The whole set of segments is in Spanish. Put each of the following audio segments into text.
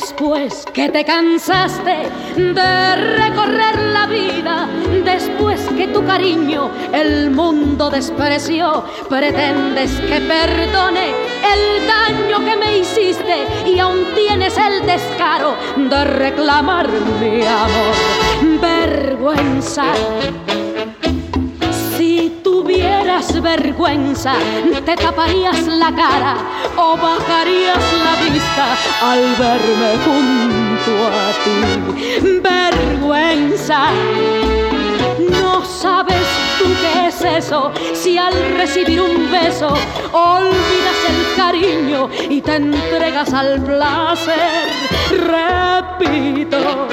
Después que te cansaste de recorrer la vida, después que tu cariño el mundo despreció, pretendes que perdone el daño que me hiciste y aún tienes el descaro de reclamar mi amor. Vergüenza. Si tuvieras vergüenza, te taparías la cara o bajarías la vista al verme junto a ti. Vergüenza. No sabes tú qué es eso, si al recibir un beso olvidas el cariño y te entregas al placer. Repito,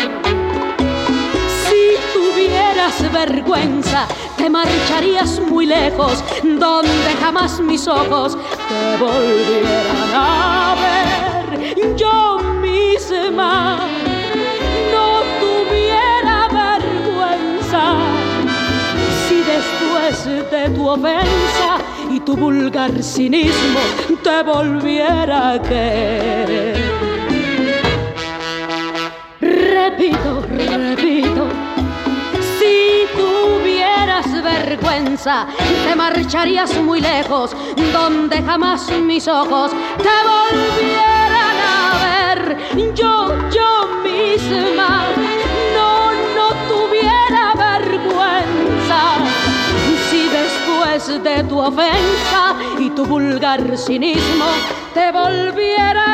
si tuvieras vergüenza, te marcharías muy lejos, donde jamás mis ojos te volvieran a ver. Yo misma no tuviera vergüenza si después de tu ofensa y tu vulgar cinismo te volviera a querer. Repito, si tuvieras vergüenza, te marcharías muy lejos, donde jamás mis ojos te volvieran a ver. Yo misma no tuviera vergüenza si después de tu ofensa y tu vulgar cinismo te volviera